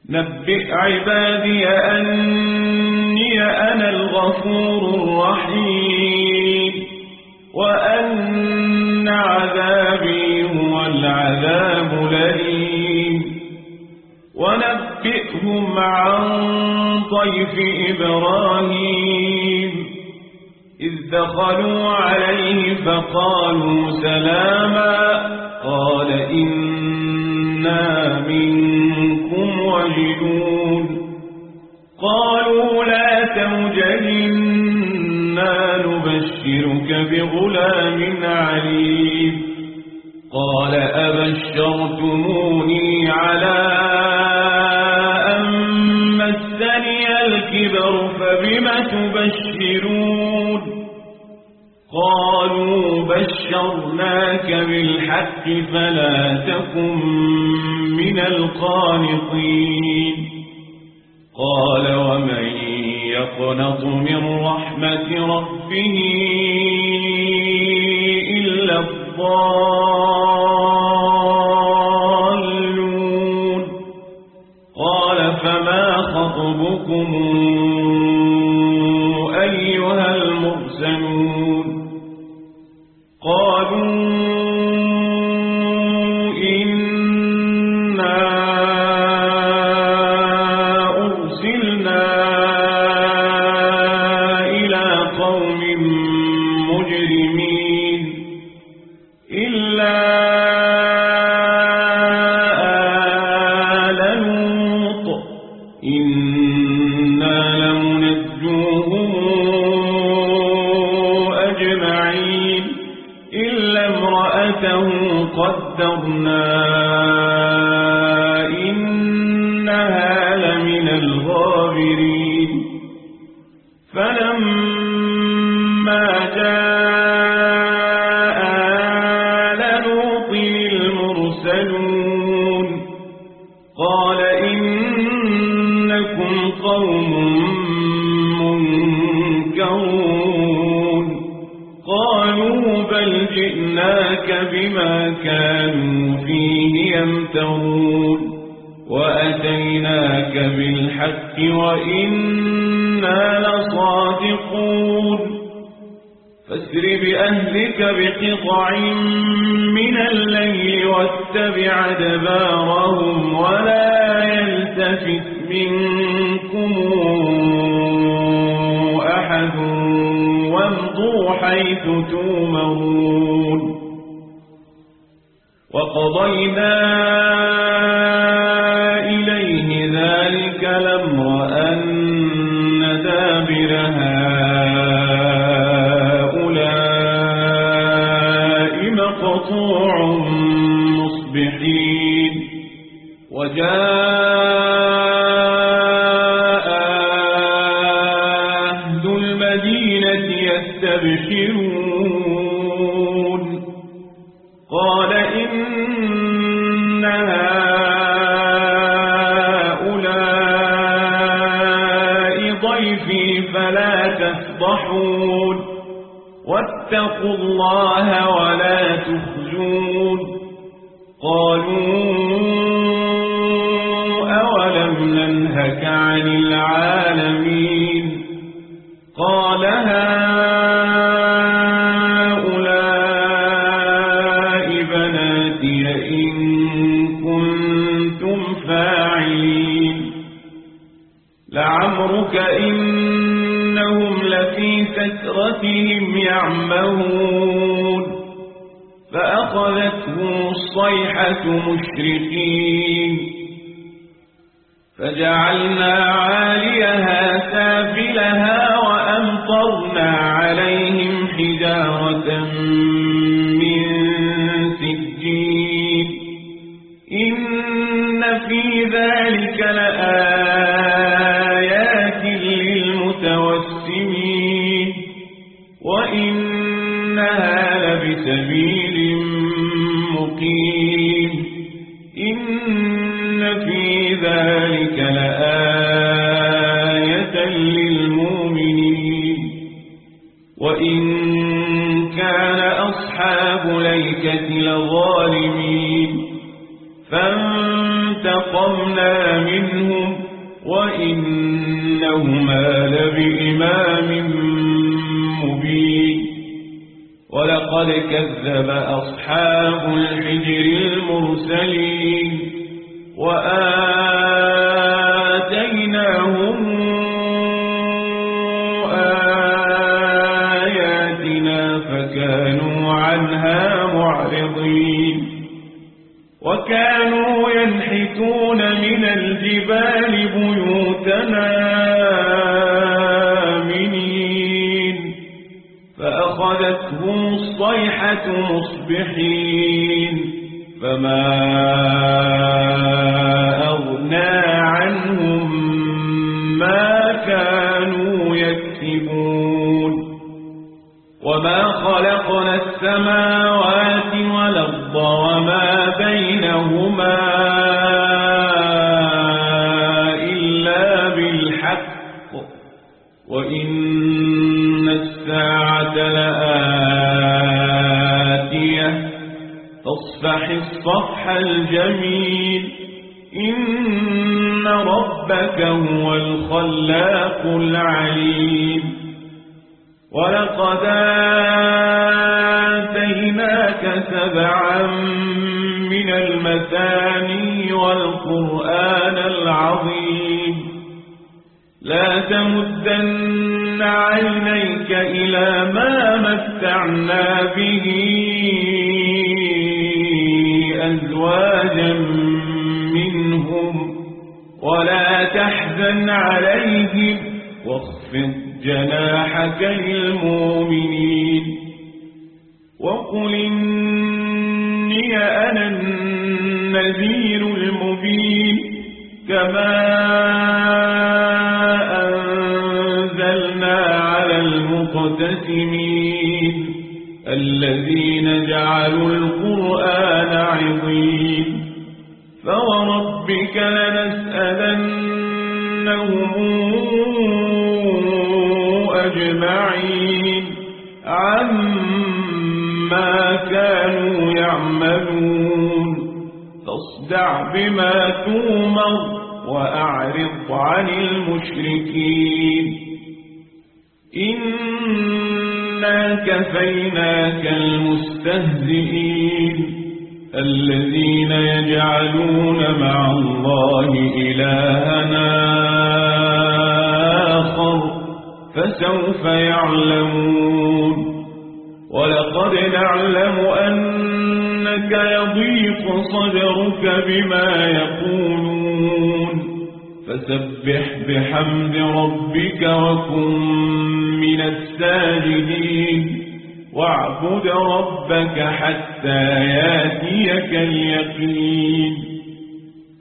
نبئ عبادي أني أنا الغفور الرحيم وأن عذابي هو العذاب الأليم ونبئهم عن ضيف إبراهيم إذ دخلوا عليه فقالوا سلاما قال إنا منكم وجلون قالوا لا توجل إنا نبشرك بغلام عليم قال أبشرتموني على أن مسني الكبر فبم تبشرون قالوا بشرناك بالحق فلا تكن من القانطين قال ومن يقنط من رحمة ربه إلا الضالون قال فما خطبكم أيها المرسلون قالوا إنا أرسلنا إلى قوم مجرمين إلا آل لوط إنا لمنجوهم أجمعين إلا امرأته قدرنا إنها لمن الغابرين فلما جاء آل لوط المرسلون قال إنكم قوم منكرون قالوا بل جئناك بما كانوا فيه يمترون وأتيناك بالحق وإنا لصادقون فاسر بأهلك بقطع من الليل واتبع أدبارهم ولا يلتفت منكم أحد وامضوا حيث تؤمرون وقضينا إليه ذلك الأمر أن دابر هؤلاء مقطوع مصبحين وجاء أهل المدينة يستبشرون قال إن هؤلاء ضيفي فلا تفضحون واتقوا الله ولا تخزون قالوا أولم ننهك عن العالمين قال هؤلاء بناتي إن كنتم فاعلين لعمرك إنهم لفي سكرتهم يعمهون فأخذتهم الصيحة مشرقين فجعلنا عاليها سافلها وأمطرنا عليهم حجارة من سجيل إن في ذلك لآيات للمتوسمين وإنها لبسبيل مقيم إن في ذلك لآية للمؤمنين وإن كان أصحاب ليكة لظالمين فانتقمنا تولى منهم وإنهما لبإمام مبين ولقد كذب أصحاب الحجر المرسلين وآتيناهم آياتنا فكانوا عنها معرضين وكانوا ينحتون من الجبال بيوتنا آمنين فأخذتهم الصيحة مصبحين فما أغنى عنهم ما كانوا يكسبون وما خلقنا السماوات والأرض وما بينهما إلا بالحق وإن الساعة لآتية فاصفح الصفح الجميل إن ربك هو الخلاق العليم ولقد آتيناك 7 من المثاني والقرآن العظيم لا تمدن عينيك إلى ما متعنا به أزواجا منهم ولا تحزن عليهم واخفض جناحك للمؤمنين وقل إني أنا النذير المبين كما أنزلنا على المقتسمين الذين جعلوا القرآن عظيم فوربك لنسألنهم أجمعين عما كانوا يعملون فاصدع بما تؤمر وأعرض عن المشركين إنا كفيناك المستهزئين الذين يجعلون مع الله إلهنا آخر فسوف يعلمون ولقد نعلم أنك يضيق صدرك بما يقولون فسبح بحمد ربك وكن من الساجدين واعبد ربك حتى ياتيك اليقين